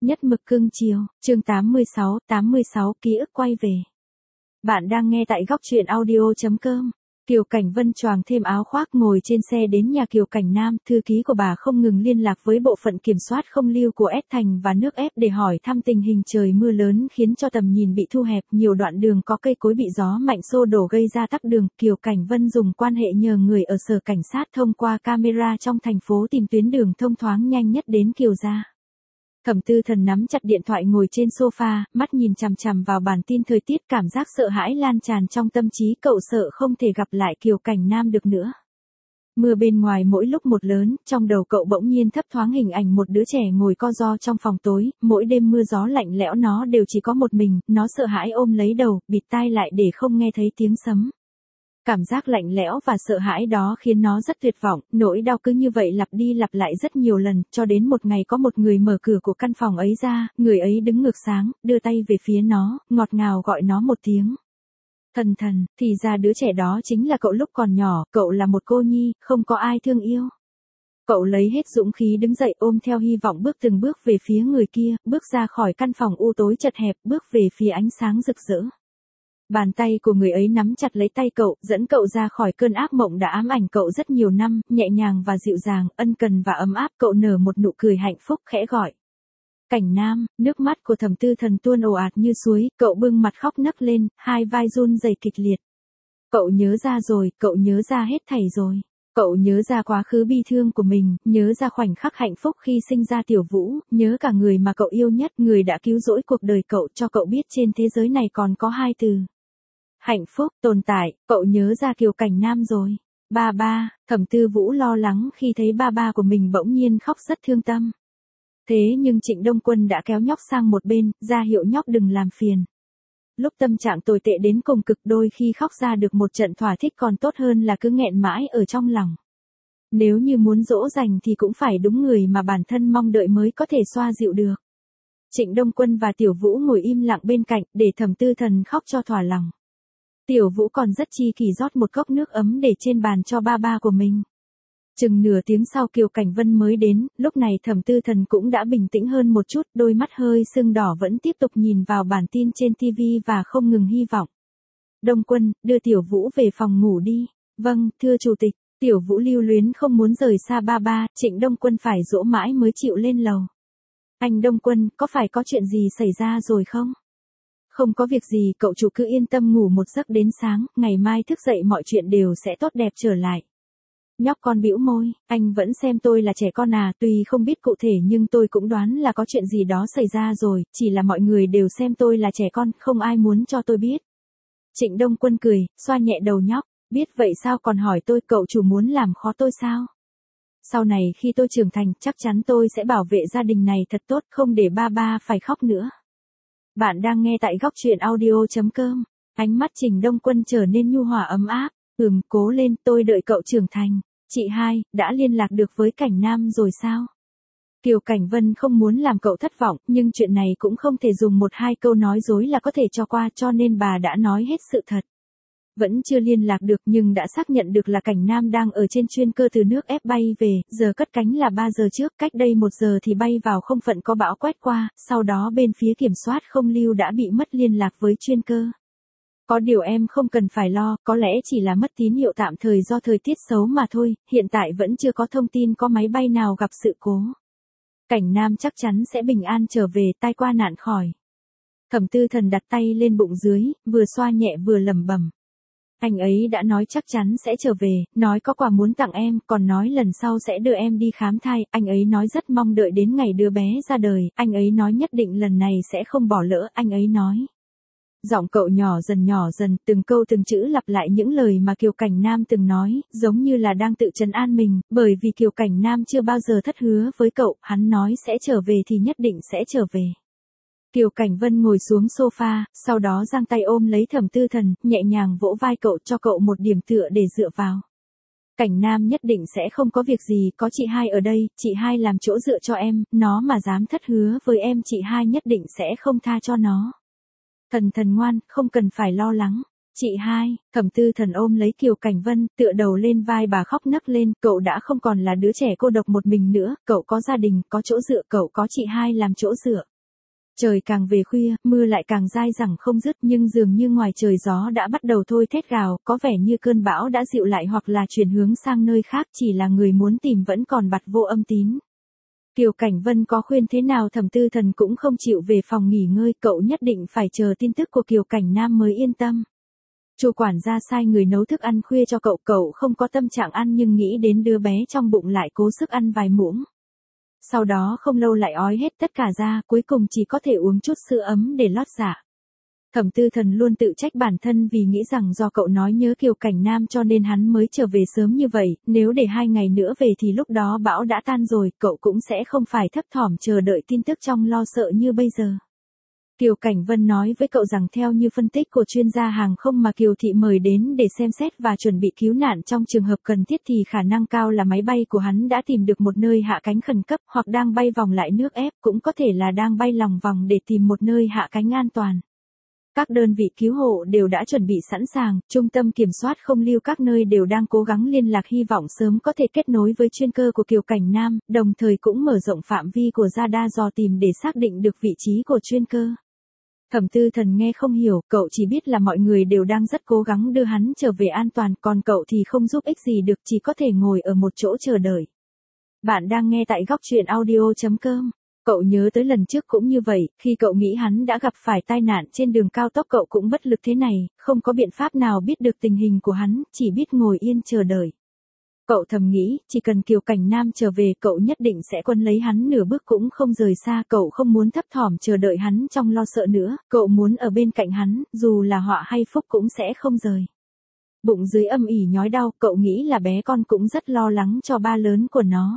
Nhất mực cưng chiều, chương 86 ký ức quay về. Bạn đang nghe tại góc truyện audio.com. Kiều Cảnh Vân choàng thêm áo khoác ngồi trên xe đến nhà Kiều Cảnh Nam, thư ký của bà không ngừng liên lạc với bộ phận kiểm soát không lưu của S Thành và nước ép để hỏi thăm tình hình. Trời mưa lớn khiến cho tầm nhìn bị thu hẹp, nhiều đoạn đường có cây cối bị gió mạnh xô đổ gây ra tắc đường. Kiều Cảnh Vân dùng quan hệ nhờ người ở sở cảnh sát thông qua camera trong thành phố tìm tuyến đường thông thoáng nhanh nhất đến Kiều gia. Thẩm Tư Thần nắm chặt điện thoại ngồi trên sofa, mắt nhìn chằm chằm vào bản tin thời tiết, cảm giác sợ hãi lan tràn trong tâm trí cậu, sợ không thể gặp lại Kiều Cảnh Nam được nữa. Mưa bên ngoài mỗi lúc một lớn, trong đầu cậu bỗng nhiên thấp thoáng hình ảnh một đứa trẻ ngồi co ro trong phòng tối, mỗi đêm mưa gió lạnh lẽo nó đều chỉ có một mình, nó sợ hãi ôm lấy đầu, bịt tai lại để không nghe thấy tiếng sấm. Cảm giác lạnh lẽo và sợ hãi đó khiến nó rất tuyệt vọng, nỗi đau cứ như vậy lặp đi lặp lại rất nhiều lần, cho đến một ngày có một người mở cửa của căn phòng ấy ra, người ấy đứng ngược sáng, đưa tay về phía nó, ngọt ngào gọi nó một tiếng. Thần thần, thì ra đứa trẻ đó chính là cậu lúc còn nhỏ, cậu là một cô nhi, không có ai thương yêu. Cậu lấy hết dũng khí đứng dậy, ôm theo hy vọng bước từng bước về phía người kia, bước ra khỏi căn phòng u tối chật hẹp, bước về phía ánh sáng rực rỡ. Bàn tay của người ấy nắm chặt lấy tay cậu, dẫn cậu ra khỏi cơn ác mộng đã ám ảnh cậu rất nhiều năm, nhẹ nhàng và dịu dàng, ân cần và ấm áp. Cậu nở một nụ cười hạnh phúc, khẽ gọi. Cảnh Nam, nước mắt của Thẩm Tư Thần tuôn ồ ạt như suối, cậu bưng mặt khóc nấc lên, hai vai run rẩy kịch liệt. Cậu nhớ ra rồi, cậu nhớ ra hết thảy rồi. Cậu nhớ ra quá khứ bi thương của mình, nhớ ra khoảnh khắc hạnh phúc khi sinh ra Tiểu Vũ, nhớ cả người mà cậu yêu nhất, người đã cứu rỗi cuộc đời cậu, cho cậu biết trên thế giới này còn có hai từ. Hạnh phúc, tồn tại. Cậu nhớ ra Kiều Cảnh Nam rồi. Ba, Thẩm Tư Vũ lo lắng khi thấy ba của mình bỗng nhiên khóc rất thương tâm. Thế nhưng Trịnh Đông Quân đã kéo nhóc sang một bên, ra hiệu nhóc đừng làm phiền. Lúc tâm trạng tồi tệ đến cùng cực, đôi khi khóc ra được một trận thỏa thích còn tốt hơn là cứ nghẹn mãi ở trong lòng. Nếu như muốn dỗ dành thì cũng phải đúng người mà bản thân mong đợi mới có thể xoa dịu được. Trịnh Đông Quân và Tiểu Vũ ngồi im lặng bên cạnh, để Thẩm Tư Thần khóc cho thỏa lòng. Tiểu Vũ còn rất chi kỷ rót một cốc nước ấm để trên bàn cho ba của mình. Chừng nửa tiếng sau Kiều Cảnh Vân mới đến, lúc này Thẩm Tư Thần cũng đã bình tĩnh hơn một chút, đôi mắt hơi sưng đỏ vẫn tiếp tục nhìn vào bản tin trên TV và không ngừng hy vọng. Đông Quân, đưa Tiểu Vũ về phòng ngủ đi. Vâng, thưa chủ tịch. Tiểu Vũ lưu luyến không muốn rời xa ba, Trịnh Đông Quân phải dỗ mãi mới chịu lên lầu. Anh Đông Quân, có phải có chuyện gì xảy ra rồi không? Không có việc gì, cậu chủ cứ yên tâm ngủ một giấc đến sáng, ngày mai thức dậy mọi chuyện đều sẽ tốt đẹp trở lại. Nhóc con bĩu môi, anh vẫn xem tôi là trẻ con à, tuy không biết cụ thể nhưng tôi cũng đoán là có chuyện gì đó xảy ra rồi, chỉ là mọi người đều xem tôi là trẻ con, không ai muốn cho tôi biết. Trịnh Đông Quân cười, xoa nhẹ đầu nhóc, biết vậy sao còn hỏi tôi, cậu chủ muốn làm khó tôi sao? Sau này khi tôi trưởng thành, chắc chắn tôi sẽ bảo vệ gia đình này thật tốt, không để ba phải khóc nữa. Bạn đang nghe tại góc truyện audio.com. Ánh mắt Trịnh Đông Quân trở nên nhu hòa ấm áp. Cố lên, tôi đợi cậu trưởng thành. Chị hai, đã liên lạc được với Cảnh Nam rồi sao? Kiều Cảnh Vân không muốn làm cậu thất vọng, nhưng chuyện này cũng không thể dùng một hai câu nói dối là có thể cho qua, cho nên bà đã nói hết sự thật. Vẫn chưa liên lạc được nhưng đã xác nhận được là Cảnh Nam đang ở trên chuyên cơ từ nước ép bay về, giờ cất cánh là 3 giờ trước, cách đây 1 giờ thì bay vào không phận có bão quét qua, sau đó bên phía kiểm soát không lưu đã bị mất liên lạc với chuyên cơ. Có điều em không cần phải lo, có lẽ chỉ là mất tín hiệu tạm thời do thời tiết xấu mà thôi, hiện tại vẫn chưa có thông tin có máy bay nào gặp sự cố. Cảnh Nam chắc chắn sẽ bình an trở về, tai qua nạn khỏi. Thẩm Tư Thần đặt tay lên bụng dưới, vừa xoa nhẹ vừa lẩm bẩm. Anh ấy đã nói chắc chắn sẽ trở về, nói có quà muốn tặng em, còn nói lần sau sẽ đưa em đi khám thai, anh ấy nói rất mong đợi đến ngày đứa bé ra đời, anh ấy nói nhất định lần này sẽ không bỏ lỡ, anh ấy nói. Giọng cậu nhỏ dần, từng câu từng chữ lặp lại những lời mà Kiều Cảnh Nam từng nói, giống như là đang tự trấn an mình, bởi vì Kiều Cảnh Nam chưa bao giờ thất hứa với cậu, hắn nói sẽ trở về thì nhất định sẽ trở về. Kiều Cảnh Vân ngồi xuống sofa, sau đó giang tay ôm lấy Thẩm Tư Thần, nhẹ nhàng vỗ vai cậu, cho cậu một điểm tựa để dựa vào. Cảnh Nam nhất định sẽ không có việc gì, có chị hai ở đây, chị hai làm chỗ dựa cho em, nó mà dám thất hứa với em chị hai nhất định sẽ không tha cho nó. Thần ngoan, không cần phải lo lắng. Chị hai, Thẩm Tư Thần ôm lấy Kiều Cảnh Vân, tựa đầu lên vai bà khóc nấc lên, cậu đã không còn là đứa trẻ cô độc một mình nữa, cậu có gia đình, có chỗ dựa, cậu có chị hai làm chỗ dựa. Trời càng về khuya, mưa lại càng dai dẳng không dứt nhưng dường như ngoài trời gió đã bắt đầu thôi thét gào, có vẻ như cơn bão đã dịu lại hoặc là chuyển hướng sang nơi khác, chỉ là người muốn tìm vẫn còn bặt vô âm tín. Kiều Cảnh Vân có khuyên thế nào Thẩm Tư Thần cũng không chịu về phòng nghỉ ngơi, cậu nhất định phải chờ tin tức của Kiều Cảnh Nam mới yên tâm. Chu quản gia sai người nấu thức ăn khuya cho cậu, cậu không có tâm trạng ăn nhưng nghĩ đến đứa bé trong bụng lại cố sức ăn vài muỗng. Sau đó không lâu lại ói hết tất cả ra, cuối cùng chỉ có thể uống chút sữa ấm để lót dạ. Thẩm Tư Thần luôn tự trách bản thân vì nghĩ rằng do cậu nói nhớ Kiều Cảnh Nam cho nên hắn mới trở về sớm như vậy, nếu để 2 ngày nữa về thì lúc đó bão đã tan rồi, cậu cũng sẽ không phải thấp thỏm chờ đợi tin tức trong lo sợ như bây giờ. Kiều Cảnh Vân nói với cậu rằng theo như phân tích của chuyên gia hàng không mà Kiều Thị mời đến để xem xét và chuẩn bị cứu nạn trong trường hợp cần thiết thì khả năng cao là máy bay của hắn đã tìm được một nơi hạ cánh khẩn cấp hoặc đang bay vòng lại nước ép, cũng có thể là đang bay lòng vòng để tìm một nơi hạ cánh an toàn. Các đơn vị cứu hộ đều đã chuẩn bị sẵn sàng, trung tâm kiểm soát không lưu các nơi đều đang cố gắng liên lạc hy vọng sớm có thể kết nối với chuyên cơ của Kiều Cảnh Nam, đồng thời cũng mở rộng phạm vi của radar dò tìm để xác định được vị trí của chuyên cơ. Thẩm Tư Thần nghe không hiểu, cậu chỉ biết là mọi người đều đang rất cố gắng đưa hắn trở về an toàn, còn cậu thì không giúp ích gì được, chỉ có thể ngồi ở một chỗ chờ đợi. Bạn đang nghe tại góc truyện audio.com. Cậu nhớ tới lần trước cũng như vậy, khi cậu nghĩ hắn đã gặp phải tai nạn trên đường cao tốc cậu cũng bất lực thế này, không có biện pháp nào biết được tình hình của hắn, chỉ biết ngồi yên chờ đợi. Cậu thầm nghĩ, chỉ cần Kiều Cảnh Nam trở về cậu nhất định sẽ quân lấy hắn nửa bước cũng không rời xa, cậu không muốn thấp thỏm chờ đợi hắn trong lo sợ nữa, cậu muốn ở bên cạnh hắn, dù là họa hay phúc cũng sẽ không rời. Bụng dưới âm ỉ nhói đau, cậu nghĩ là bé con cũng rất lo lắng cho ba lớn của nó.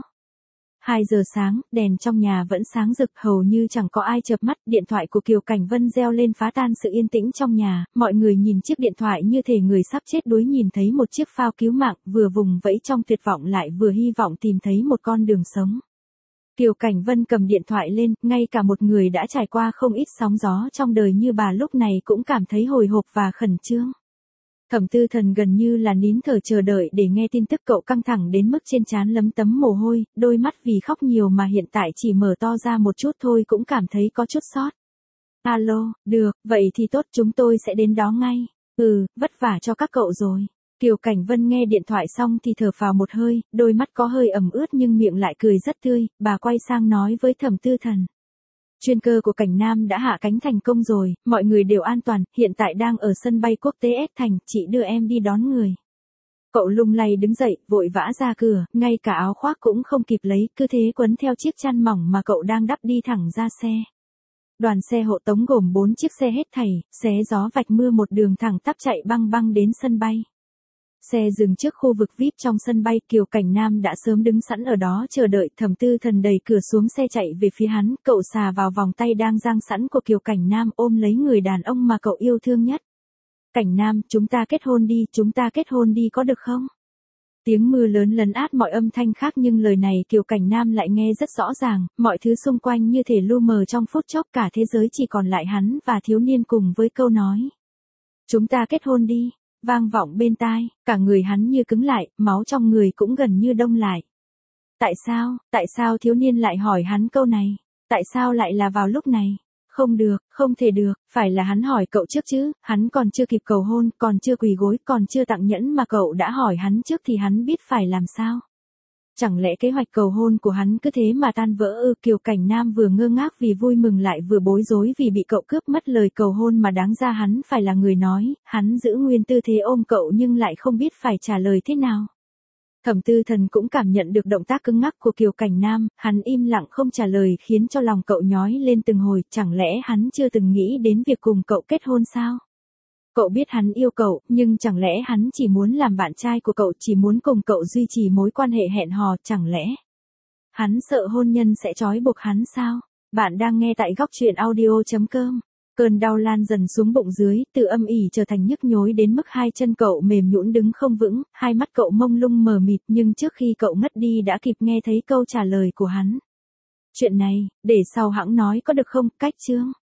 2 giờ sáng, đèn trong nhà vẫn sáng rực, hầu như chẳng có ai chợp mắt, điện thoại của Kiều Cảnh Vân reo lên phá tan sự yên tĩnh trong nhà, mọi người nhìn chiếc điện thoại như thể người sắp chết đuối nhìn thấy một chiếc phao cứu mạng, vừa vùng vẫy trong tuyệt vọng lại vừa hy vọng tìm thấy một con đường sống. Kiều Cảnh Vân cầm điện thoại lên, ngay cả một người đã trải qua không ít sóng gió trong đời như bà lúc này cũng cảm thấy hồi hộp và khẩn trương. Thẩm Tư Thần gần như là nín thở chờ đợi để nghe tin tức, cậu căng thẳng đến mức trên trán lấm tấm mồ hôi, đôi mắt vì khóc nhiều mà hiện tại chỉ mở to ra một chút thôi cũng cảm thấy có chút sót. Alo, được, vậy thì tốt, chúng tôi sẽ đến đó ngay. Vất vả cho các cậu rồi. Kiều Cảnh Vân nghe điện thoại xong thì thở phào một hơi, đôi mắt có hơi ẩm ướt nhưng miệng lại cười rất tươi, bà quay sang nói với Thẩm Tư Thần. Chuyên cơ của Cảnh Nam đã hạ cánh thành công rồi, mọi người đều an toàn, hiện tại đang ở sân bay quốc tế S Thành, chị đưa em đi đón người. Cậu lung lay đứng dậy, vội vã ra cửa, ngay cả áo khoác cũng không kịp lấy, cứ thế quấn theo chiếc chăn mỏng mà cậu đang đắp đi thẳng ra xe. Đoàn xe hộ tống gồm 4 chiếc xe hết thảy, xé gió vạch mưa một đường thẳng tắp chạy băng băng đến sân bay. Xe dừng trước khu vực VIP trong sân bay, Kiều Cảnh Nam đã sớm đứng sẵn ở đó chờ đợi, Thẩm Tư Thần đẩy cửa xuống xe chạy về phía hắn, cậu xà vào vòng tay đang dang sẵn của Kiều Cảnh Nam ôm lấy người đàn ông mà cậu yêu thương nhất. Cảnh Nam, chúng ta kết hôn đi có được không? Tiếng mưa lớn lấn át mọi âm thanh khác nhưng lời này Kiều Cảnh Nam lại nghe rất rõ ràng, mọi thứ xung quanh như thể lu mờ trong phút chốc, cả thế giới chỉ còn lại hắn và thiếu niên cùng với câu nói. Chúng ta kết hôn đi. Vang vọng bên tai, cả người hắn như cứng lại, máu trong người cũng gần như đông lại. Tại sao thiếu niên lại hỏi hắn câu này? Tại sao lại là vào lúc này? Không được, không thể được, phải là hắn hỏi cậu trước chứ, hắn còn chưa kịp cầu hôn, còn chưa quỳ gối, còn chưa tặng nhẫn mà cậu đã hỏi hắn trước thì hắn biết phải làm sao? Chẳng lẽ kế hoạch cầu hôn của hắn cứ thế mà tan vỡ ư? Kiều Cảnh Nam vừa ngơ ngác vì vui mừng lại vừa bối rối vì bị cậu cướp mất lời cầu hôn mà đáng ra hắn phải là người nói, hắn giữ nguyên tư thế ôm cậu nhưng lại không biết phải trả lời thế nào. Thẩm Tư Thần cũng cảm nhận được động tác cứng ngắc của Kiều Cảnh Nam, hắn im lặng không trả lời khiến cho lòng cậu nhói lên từng hồi, chẳng lẽ hắn chưa từng nghĩ đến việc cùng cậu kết hôn sao? Cậu biết hắn yêu cậu, nhưng chẳng lẽ hắn chỉ muốn làm bạn trai của cậu, chỉ muốn cùng cậu duy trì mối quan hệ hẹn hò, chẳng lẽ hắn sợ hôn nhân sẽ trói buộc hắn sao? Bạn đang nghe tại góc truyện audio.com. Cơn đau lan dần xuống bụng dưới, từ âm ỉ trở thành nhức nhối đến mức 2 chân cậu mềm nhũn đứng không vững, 2 mắt cậu mông lung mờ mịt nhưng trước khi cậu ngất đi đã kịp nghe thấy câu trả lời của hắn. Chuyện này, để sau hãng nói có được không, cách chương.